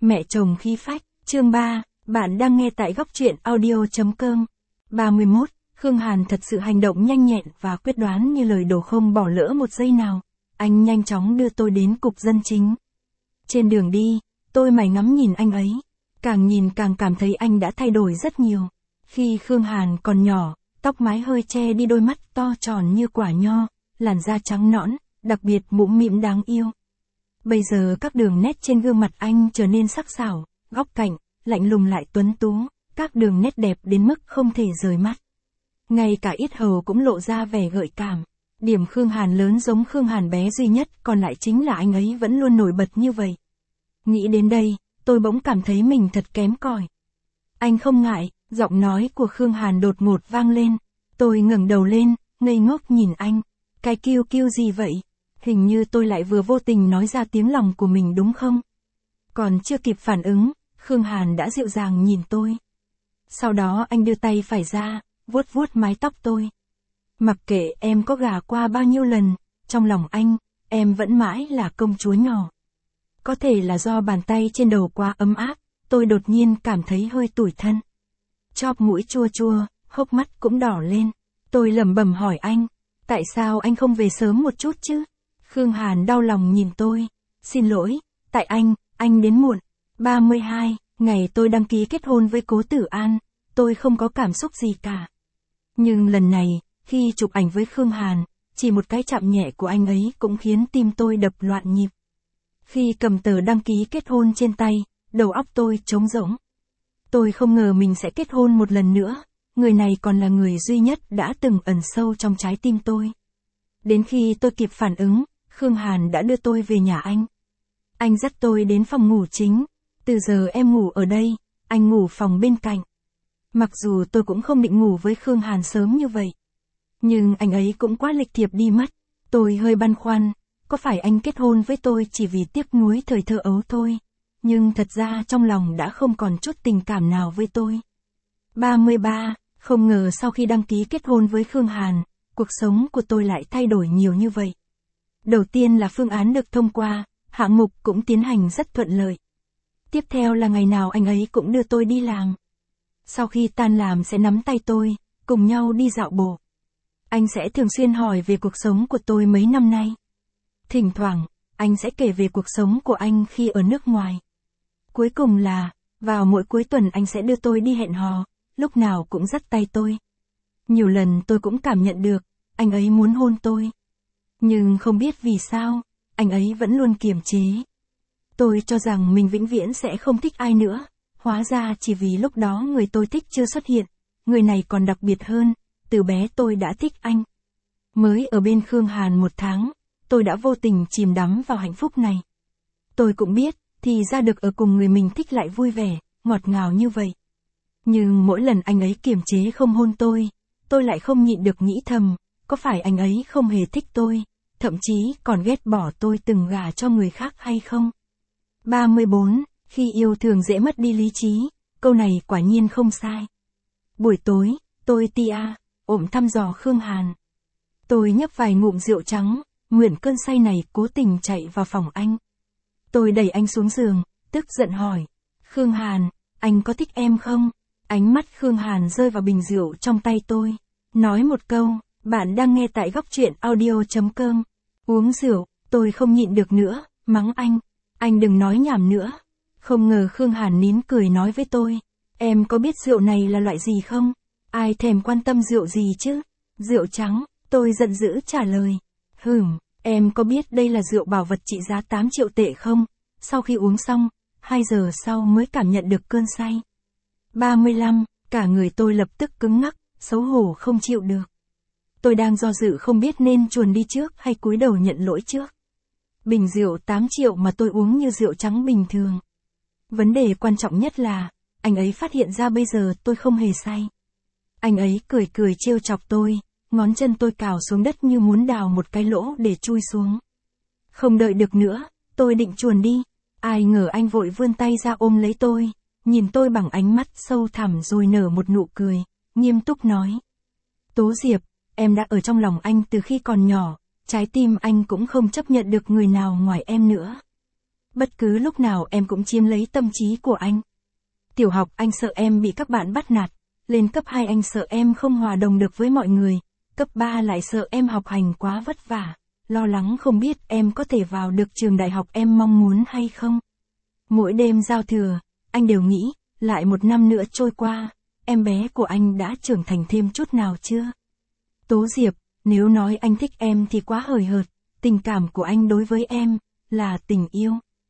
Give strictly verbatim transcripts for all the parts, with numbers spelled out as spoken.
Mẹ chồng khí phách, chương ba, bạn đang nghe tại góc truyện audio.com. ba mươi mốt, Khương Hàn thật sự hành động nhanh nhẹn và quyết đoán như lời đổ, không bỏ lỡ một giây nào. Anh nhanh chóng đưa tôi đến cục dân chính. Trên đường đi, tôi mải ngắm nhìn anh ấy. Càng nhìn càng cảm thấy anh đã thay đổi rất nhiều. Khi Khương Hàn còn nhỏ, tóc mái hơi che đi đôi mắt to tròn như quả nho, làn da trắng nõn, đặc biệt mũm mĩm đáng yêu. Bây giờ các đường nét trên gương mặt anh trở nên sắc sảo, góc cạnh, lạnh lùng lại tuấn tú, các đường nét đẹp đến mức không thể rời mắt. Ngay cả yết hầu cũng lộ ra vẻ gợi cảm. Điểm Khương Hàn lớn giống Khương Hàn bé duy nhất, còn lại chính là anh ấy vẫn luôn nổi bật như vậy. Nghĩ đến đây, tôi bỗng cảm thấy mình thật kém cỏi. Anh không ngại, giọng nói của Khương Hàn đột ngột vang lên. Tôi ngẩng đầu lên, ngây ngốc nhìn anh. Cái kiêu kiêu gì vậy? Hình như tôi lại vừa vô tình nói ra tiếng lòng của mình đúng không? Còn chưa kịp phản ứng, Khương Hàn đã dịu dàng nhìn tôi. Sau đó anh đưa tay phải ra, vuốt vuốt mái tóc tôi. Mặc kệ em có gả qua bao nhiêu lần, trong lòng anh, em vẫn mãi là công chúa nhỏ. Có thể là do bàn tay trên đầu quá ấm áp, tôi đột nhiên cảm thấy hơi tủi thân. Chóp mũi chua chua, hốc mắt cũng đỏ lên. Tôi lẩm bẩm hỏi anh, tại sao anh không về sớm một chút chứ? Khương Hàn đau lòng nhìn tôi. Xin lỗi, tại anh, anh đến muộn. ba mươi hai, ngày tôi đăng ký kết hôn với Cố Tử An, tôi không có cảm xúc gì cả. Nhưng lần này, khi chụp ảnh với Khương Hàn, chỉ một cái chạm nhẹ của anh ấy cũng khiến tim tôi đập loạn nhịp. Khi cầm tờ đăng ký kết hôn trên tay, đầu óc tôi trống rỗng. Tôi không ngờ mình sẽ kết hôn một lần nữa, người này còn là người duy nhất đã từng ẩn sâu trong trái tim tôi. Đến khi tôi kịp phản ứng, Khương Hàn đã đưa tôi về nhà anh. Anh dắt tôi đến phòng ngủ chính. Từ giờ em ngủ ở đây, anh ngủ phòng bên cạnh. Mặc dù tôi cũng không định ngủ với Khương Hàn sớm như vậy. Nhưng anh ấy cũng quá lịch thiệp đi mất. Tôi hơi băn khoăn, có phải anh kết hôn với tôi chỉ vì tiếc nuối thời thơ ấu thôi. Nhưng thật ra trong lòng đã không còn chút tình cảm nào với tôi. ba mươi ba, không ngờ sau khi đăng ký kết hôn với Khương Hàn, cuộc sống của tôi lại thay đổi nhiều như vậy. Đầu tiên là phương án được thông qua, hạng mục cũng tiến hành rất thuận lợi. Tiếp theo là ngày nào anh ấy cũng đưa tôi đi làm. Sau khi tan làm sẽ nắm tay tôi, cùng nhau đi dạo bộ. Anh sẽ thường xuyên hỏi về cuộc sống của tôi mấy năm nay. Thỉnh thoảng, anh sẽ kể về cuộc sống của anh khi ở nước ngoài. Cuối cùng là, vào mỗi cuối tuần anh sẽ đưa tôi đi hẹn hò, lúc nào cũng dắt tay tôi. Nhiều lần tôi cũng cảm nhận được, anh ấy muốn hôn tôi. Nhưng không biết vì sao, anh ấy vẫn luôn kiềm chế. Tôi cho rằng mình vĩnh viễn sẽ không thích ai nữa, hóa ra chỉ vì lúc đó người tôi thích chưa xuất hiện, người này còn đặc biệt hơn, từ bé tôi đã thích anh. Mới ở bên Khương Hàn một tháng, tôi đã vô tình chìm đắm vào hạnh phúc này. Tôi cũng biết, thì ra được ở cùng người mình thích lại vui vẻ, ngọt ngào như vậy. Nhưng mỗi lần anh ấy kiềm chế không hôn tôi, tôi lại không nhịn được nghĩ thầm, có phải anh ấy không hề thích tôi, thậm chí còn ghét bỏ tôi từng gả cho người khác hay không? ba mươi bốn, khi yêu thường dễ mất đi lý trí, câu này quả nhiên không sai. Buổi tối, tôi tia, ôm thăm dò Khương Hàn. Tôi nhấp vài ngụm rượu trắng, nguyện cơn say này cố tình chạy vào phòng anh. Tôi đẩy anh xuống giường, tức giận hỏi, Khương Hàn, anh có thích em không? Ánh mắt Khương Hàn rơi vào bình rượu trong tay tôi, nói một câu, bạn đang nghe tại góc truyện audio.com. Uống rượu, tôi không nhịn được nữa, mắng anh, anh đừng nói nhảm nữa. Không ngờ Khương Hàn nín cười nói với tôi, em có biết rượu này là loại gì không? Ai thèm quan tâm rượu gì chứ? Rượu trắng, tôi giận dữ trả lời. Hửm, em có biết đây là rượu bảo vật trị giá tám triệu tệ không? Sau khi uống xong, hai giờ sau mới cảm nhận được cơn say. ba mươi lăm, cả người tôi lập tức cứng ngắc, xấu hổ không chịu được. Tôi đang do dự không biết nên chuồn đi trước hay cúi đầu nhận lỗi trước. Bình rượu tám triệu mà tôi uống như rượu trắng bình thường. Vấn đề quan trọng nhất là, anh ấy phát hiện ra bây giờ tôi không hề say. Anh ấy cười cười trêu chọc tôi, ngón chân tôi cào xuống đất như muốn đào một cái lỗ để chui xuống. Không đợi được nữa, tôi định chuồn đi. Ai ngờ anh vội vươn tay ra ôm lấy tôi, nhìn tôi bằng ánh mắt sâu thẳm rồi nở một nụ cười, nghiêm túc nói. Tố Diệp, em đã ở trong lòng anh từ khi còn nhỏ, trái tim anh cũng không chấp nhận được người nào ngoài em nữa. Bất cứ lúc nào em cũng chiếm lấy tâm trí của anh. Tiểu học anh sợ em bị các bạn bắt nạt, lên cấp hai anh sợ em không hòa đồng được với mọi người, cấp ba lại sợ em học hành quá vất vả, lo lắng không biết em có thể vào được trường đại học em mong muốn hay không. Mỗi đêm giao thừa, anh đều nghĩ, lại một năm nữa trôi qua, em bé của anh đã trưởng thành thêm chút nào chưa? Tố Diệp, nếu nói anh thích em thì quá hời hợt, tình cảm của anh đối với em, là tình yêu.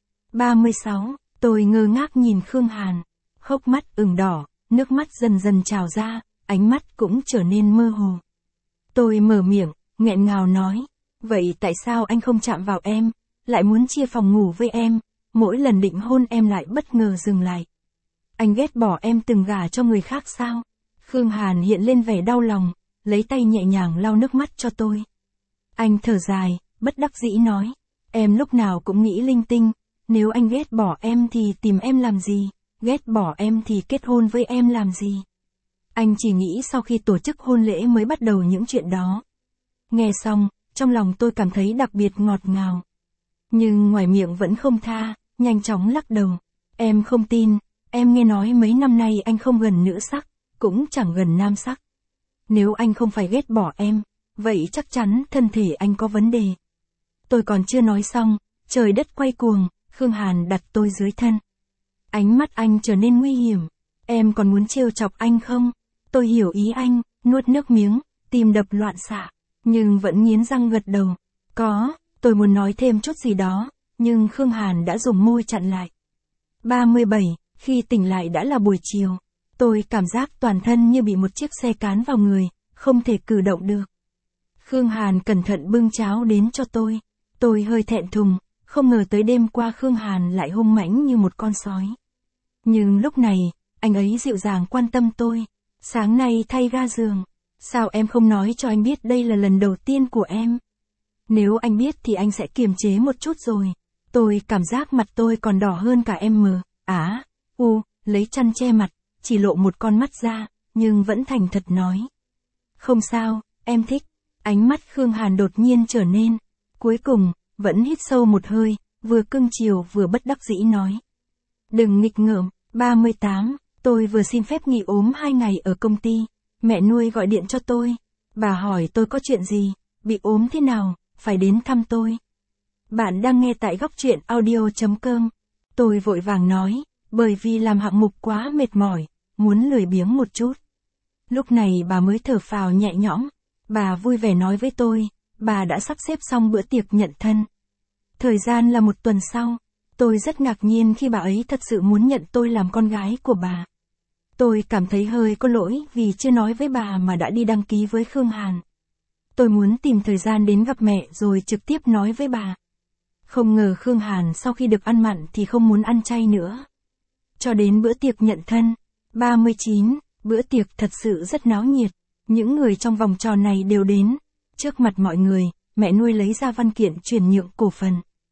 ba mươi sáu, tôi ngơ ngác nhìn Khương Hàn, hốc mắt ửng đỏ, nước mắt dần dần trào ra, ánh mắt cũng trở nên mơ hồ. Tôi mở miệng, nghẹn ngào nói, vậy tại sao anh không chạm vào em, lại muốn chia phòng ngủ với em, mỗi lần định hôn em lại bất ngờ dừng lại. Anh ghét bỏ em từng gả cho người khác sao? Khương Hàn hiện lên vẻ đau lòng, lấy tay nhẹ nhàng lau nước mắt cho tôi. Anh thở dài, bất đắc dĩ nói, em lúc nào cũng nghĩ linh tinh, nếu anh ghét bỏ em thì tìm em làm gì, ghét bỏ em thì kết hôn với em làm gì. Anh chỉ nghĩ sau khi tổ chức hôn lễ mới bắt đầu những chuyện đó. Nghe xong, trong lòng tôi cảm thấy đặc biệt ngọt ngào. Nhưng ngoài miệng vẫn không tha, nhanh chóng lắc đầu. Em không tin, em nghe nói mấy năm nay anh không gần nữ sắc, cũng chẳng gần nam sắc. Nếu anh không phải ghét bỏ em, vậy chắc chắn thân thể anh có vấn đề. Tôi còn chưa nói xong, trời đất quay cuồng, Khương Hàn đặt tôi dưới thân. Ánh mắt anh trở nên nguy hiểm. Em còn muốn trêu chọc anh không? Tôi hiểu ý anh, nuốt nước miếng, tim đập loạn xạ, nhưng vẫn nghiến răng gật đầu. Có, tôi muốn nói thêm chút gì đó, nhưng Khương Hàn đã dùng môi chặn lại. ba mươi bảy, khi tỉnh lại đã là buổi chiều. Tôi cảm giác toàn thân như bị một chiếc xe cán vào người, không thể cử động được. Khương Hàn cẩn thận bưng cháo đến cho tôi. Tôi hơi thẹn thùng, không ngờ tới đêm qua Khương Hàn lại hung mãnh như một con sói. Nhưng lúc này, anh ấy dịu dàng quan tâm tôi. Sáng nay thay ga giường, sao em không nói cho anh biết đây là lần đầu tiên của em? Nếu anh biết thì anh sẽ kiềm chế một chút rồi. Tôi cảm giác mặt tôi còn đỏ hơn cả em mờ. Á, u, lấy chăn che mặt, chỉ lộ một con mắt ra, nhưng vẫn thành thật nói. Không sao, em thích. Ánh mắt Khương Hàn đột nhiên trở nên. Cuối cùng, vẫn hít sâu một hơi, vừa cưng chiều vừa bất đắc dĩ nói. Đừng nghịch ngợm. ba mươi tám, tôi vừa xin phép nghỉ ốm hai ngày ở công ty. Mẹ nuôi gọi điện cho tôi. Bà hỏi tôi có chuyện gì, bị ốm thế nào, phải đến thăm tôi. Bạn đang nghe tại góc truyện audio chấm com. Tôi vội vàng nói, bởi vì làm hạng mục quá mệt mỏi, muốn lười biếng một chút. Lúc này bà mới thở phào nhẹ nhõm. Bà vui vẻ nói với tôi, bà đã sắp xếp xong bữa tiệc nhận thân. Thời gian là một tuần sau. Tôi rất ngạc nhiên khi bà ấy thật sự muốn nhận tôi làm con gái của bà. Tôi cảm thấy hơi có lỗi vì chưa nói với bà mà đã đi đăng ký với Khương Hàn. Tôi muốn tìm thời gian đến gặp mẹ rồi trực tiếp nói với bà. Không ngờ Khương Hàn sau khi được ăn mặn thì không muốn ăn chay nữa. Cho đến bữa tiệc nhận thân, ba mươi chín, bữa tiệc thật sự rất náo nhiệt. Những người trong vòng tròn này đều đến. Trước mặt mọi người, mẹ nuôi lấy ra văn kiện chuyển nhượng cổ phần.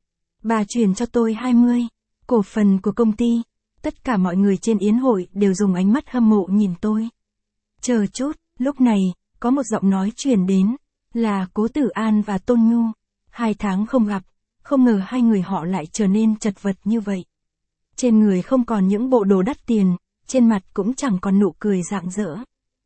Bà chuyển cho tôi hai mươi cổ phần của công ty. Tất cả mọi người trên yến hội đều dùng ánh mắt hâm mộ nhìn tôi. Chờ chút, lúc này, có một giọng nói truyền đến, là Cố Tử An và Tôn Nhu. Hai tháng không gặp, không ngờ hai người họ lại trở nên chật vật như vậy. Trên người không còn những bộ đồ đắt tiền, trên mặt cũng chẳng còn nụ cười rạng rỡ.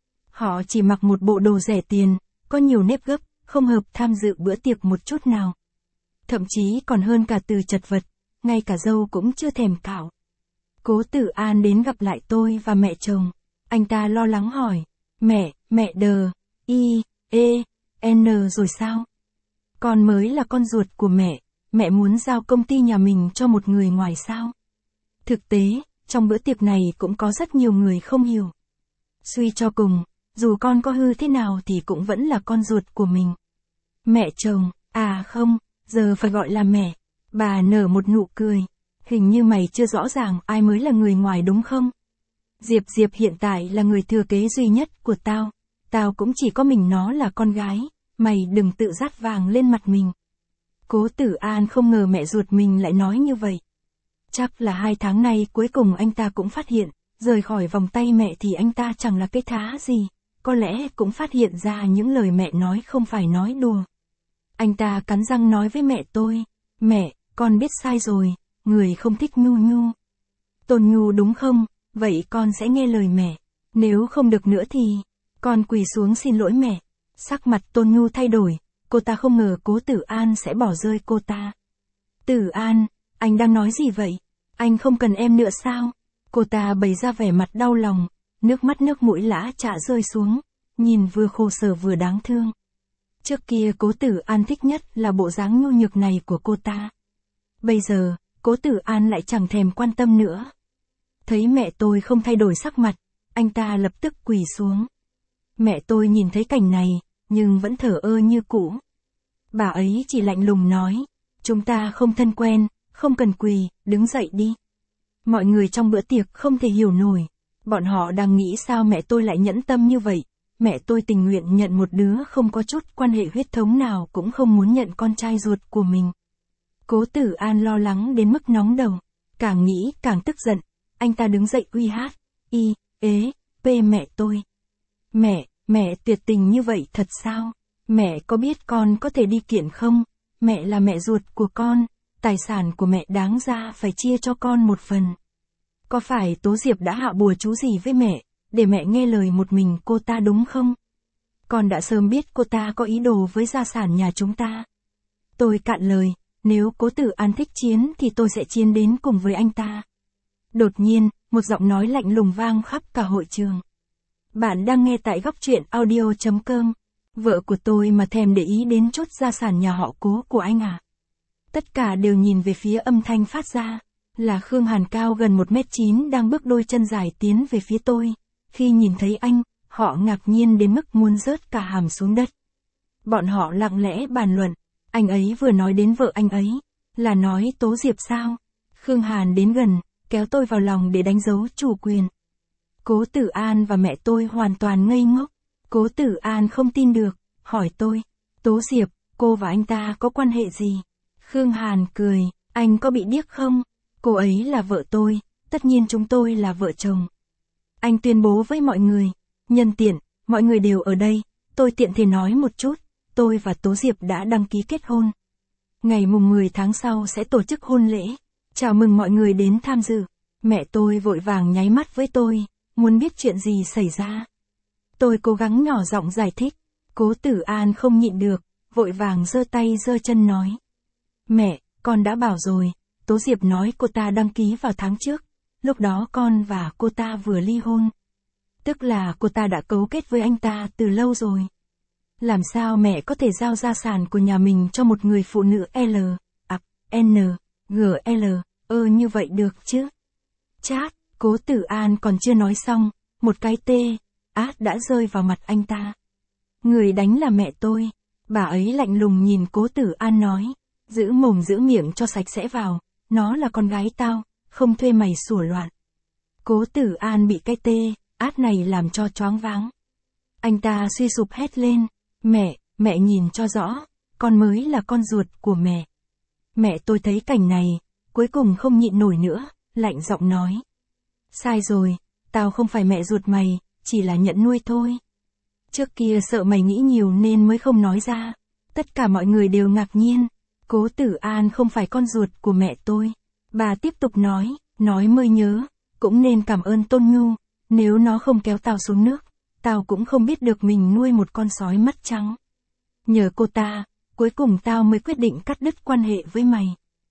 Họ chỉ mặc một bộ đồ rẻ tiền, có nhiều nếp gấp, không hợp tham dự bữa tiệc một chút nào. Thậm chí còn hơn cả từ chật vật, ngay cả dâu cũng chưa thèm cạo. Cố Tử An đến gặp lại tôi và mẹ chồng. Anh ta lo lắng hỏi, mẹ, mẹ đờ, y, e, n rồi sao? Con mới là con ruột của mẹ, mẹ muốn giao công ty nhà mình cho một người ngoài sao? Thực tế, trong bữa tiệc này cũng có rất nhiều người không hiểu. Suy cho cùng, dù con có hư thế nào thì cũng vẫn là con ruột của mình. Mẹ chồng, à không, giờ phải gọi là mẹ. Bà nở một nụ cười. Hình như mày chưa rõ ràng ai mới là người ngoài đúng không? Diệp Diệp hiện tại là người thừa kế duy nhất của tao. Tao cũng chỉ có mình nó là con gái. Mày đừng tự dát vàng lên mặt mình. Cố Tử An không ngờ mẹ ruột mình lại nói như vậy. Chắc là hai tháng nay cuối cùng anh ta cũng phát hiện, rời khỏi vòng tay mẹ thì anh ta chẳng là cái thá gì. Có lẽ cũng phát hiện ra những lời mẹ nói không phải nói đùa. Anh ta cắn răng nói với mẹ tôi, mẹ, con biết sai rồi, người không thích Nhu Nhu. Tôn Nhu đúng không, vậy con sẽ nghe lời mẹ. Nếu không được nữa thì, con quỳ xuống xin lỗi mẹ. Sắc mặt Tôn Nhu thay đổi, cô ta không ngờ Cố Tử An sẽ bỏ rơi cô ta. Tử An, anh đang nói gì vậy? Anh không cần em nữa sao? Cô ta bày ra vẻ mặt đau lòng, nước mắt nước mũi lã chả rơi xuống, nhìn vừa khổ sở vừa đáng thương. Trước kia Cố Tử An thích nhất là bộ dáng nhu nhược này của cô ta. Bây giờ, Cố Tử An lại chẳng thèm quan tâm nữa. Thấy mẹ tôi không thay đổi sắc mặt, anh ta lập tức quỳ xuống. Mẹ tôi nhìn thấy cảnh này, nhưng vẫn thở ơ như cũ. Bà ấy chỉ lạnh lùng nói, chúng ta không thân quen, không cần quỳ, đứng dậy đi. Mọi người trong bữa tiệc không thể hiểu nổi. Bọn họ đang nghĩ sao mẹ tôi lại nhẫn tâm như vậy. Mẹ tôi tình nguyện nhận một đứa không có chút quan hệ huyết thống nào cũng không muốn nhận con trai ruột của mình. Cố Tử An lo lắng đến mức nóng đầu. Càng nghĩ càng tức giận. Anh ta đứng dậy uy hát. Y, ế, pê mẹ tôi. Mẹ, mẹ tuyệt tình như vậy thật sao? Mẹ có biết con có thể đi kiện không? Mẹ là mẹ ruột của con. Tài sản của mẹ đáng ra phải chia cho con một phần. Có phải Tố Diệp đã hạ bùa chú gì với mẹ, để mẹ nghe lời một mình cô ta đúng không? Con đã sớm biết cô ta có ý đồ với gia sản nhà chúng ta. Tôi cạn lời, nếu Cố Tử An thích chiến thì tôi sẽ chiến đến cùng với anh ta. Đột nhiên, một giọng nói lạnh lùng vang khắp cả hội trường. Bạn đang nghe tại góc truyện audio chấm com. Vợ của tôi mà thèm để ý đến chút gia sản nhà họ Cố của anh à? Tất cả đều nhìn về phía âm thanh phát ra, là Khương Hàn cao gần một mét chín đang bước đôi chân dài tiến về phía tôi. Khi nhìn thấy anh, họ ngạc nhiên đến mức muốn rớt cả hàm xuống đất. Bọn họ lặng lẽ bàn luận, anh ấy vừa nói đến vợ anh ấy, là nói Tố Diệp sao? Khương Hàn đến gần, kéo tôi vào lòng để đánh dấu chủ quyền. Cố Tử An và mẹ tôi hoàn toàn ngây ngốc. Cố Tử An không tin được, hỏi tôi, Tố Diệp, cô và anh ta có quan hệ gì? Khương Hàn cười, anh có bị điếc không? Cô ấy là vợ tôi, tất nhiên chúng tôi là vợ chồng. Anh tuyên bố với mọi người, nhân tiện, mọi người đều ở đây, tôi tiện thể nói một chút, tôi và Tố Diệp đã đăng ký kết hôn. Ngày mùng mười tháng sau sẽ tổ chức hôn lễ, chào mừng mọi người đến tham dự. Mẹ tôi vội vàng nháy mắt với tôi, muốn biết chuyện gì xảy ra. Tôi cố gắng nhỏ giọng giải thích, Cố Tử An không nhịn được, vội vàng giơ tay giơ chân nói. Mẹ, con đã bảo rồi, Tố Diệp nói cô ta đăng ký vào tháng trước, lúc đó con và cô ta vừa ly hôn. Tức là cô ta đã cấu kết với anh ta từ lâu rồi. Làm sao mẹ có thể giao gia sản của nhà mình cho một người phụ nữ L, à, N, G L, ơ như vậy được chứ? Chát, Cố Tử An còn chưa nói xong, một cái tê, át đã rơi vào mặt anh ta. Người đánh là mẹ tôi, bà ấy lạnh lùng nhìn Cố Tử An nói, giữ mồm giữ miệng cho sạch sẽ vào, nó là con gái tao, không thuê mày sủa loạn. Cố Tử An bị cái tê, át này làm cho choáng váng. Anh ta suy sụp hét lên, mẹ, mẹ nhìn cho rõ, con mới là con ruột của mẹ. Mẹ tôi thấy cảnh này, cuối cùng không nhịn nổi nữa, lạnh giọng nói. Sai rồi, tao không phải mẹ ruột mày, chỉ là nhận nuôi thôi. Trước kia sợ mày nghĩ nhiều nên mới không nói ra. Tất cả mọi người đều ngạc nhiên. Cố Tử An không phải con ruột của mẹ tôi. Bà tiếp tục nói, nói mới nhớ, cũng nên cảm ơn Tôn Nhu, nếu nó không kéo tao xuống nước, tao cũng không biết được mình nuôi một con sói mắt trắng. Nhờ cô ta, cuối cùng tao mới quyết định cắt đứt quan hệ với mày.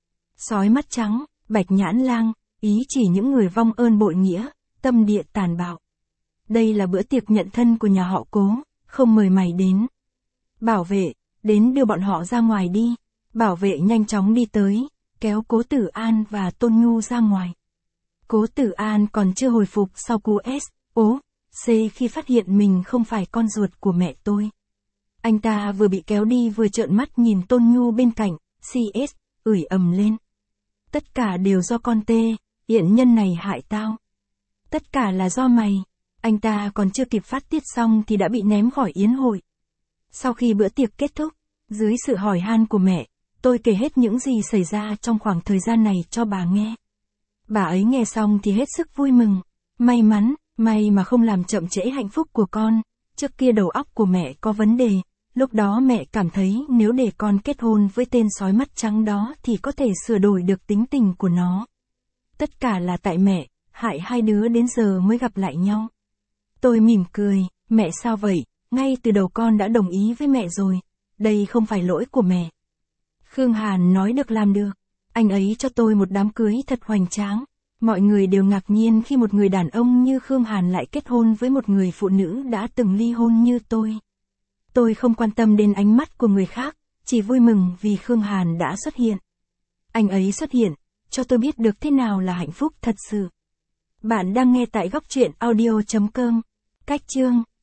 Sói mắt trắng, Bạch Nhãn Lang, ý chỉ những người vong ơn bội nghĩa, tâm địa tàn bạo. Đây là bữa tiệc nhận thân của nhà họ Cố, không mời mày đến. Bảo vệ, đến đưa bọn họ ra ngoài đi. Bảo vệ nhanh chóng đi tới, kéo Cố Tử An và Tôn Nhu ra ngoài. Cố Tử An còn chưa hồi phục sau cú S, O, C khi phát hiện mình không phải con ruột của mẹ tôi. Anh ta vừa bị kéo đi vừa trợn mắt nhìn Tôn Nhu bên cạnh, C S, ửi ầm lên. Tất cả đều do con tê, yện nhân này hại tao. Tất cả là do mày. Anh ta còn chưa kịp phát tiết xong thì đã bị ném khỏi yến hội. Sau khi bữa tiệc kết thúc, dưới sự hỏi han của mẹ, tôi kể hết những gì xảy ra trong khoảng thời gian này cho bà nghe. Bà ấy nghe xong thì hết sức vui mừng. May mắn, may mà không làm chậm trễ hạnh phúc của con. Trước kia đầu óc của mẹ có vấn đề, Lúc đó mẹ cảm thấy nếu để con kết hôn với tên sói mắt trắng đó thì có thể sửa đổi được tính tình của nó. Tất cả là tại mẹ, hại hai đứa đến giờ mới gặp lại nhau. Tôi mỉm cười, mẹ sao vậy, ngay từ đầu con đã đồng ý với mẹ rồi, đây không phải lỗi của mẹ. Khương Hàn nói được làm được, anh ấy cho tôi một đám cưới thật hoành tráng. Mọi người đều ngạc nhiên khi một người đàn ông như Khương Hàn lại kết hôn với một người phụ nữ đã từng ly hôn như tôi. Tôi không quan tâm đến ánh mắt của người khác, chỉ vui mừng vì Khương Hàn đã xuất hiện. Anh ấy xuất hiện, cho tôi biết được thế nào là hạnh phúc thật sự. Bạn đang nghe tại góc truyện audio chấm com. Cách chương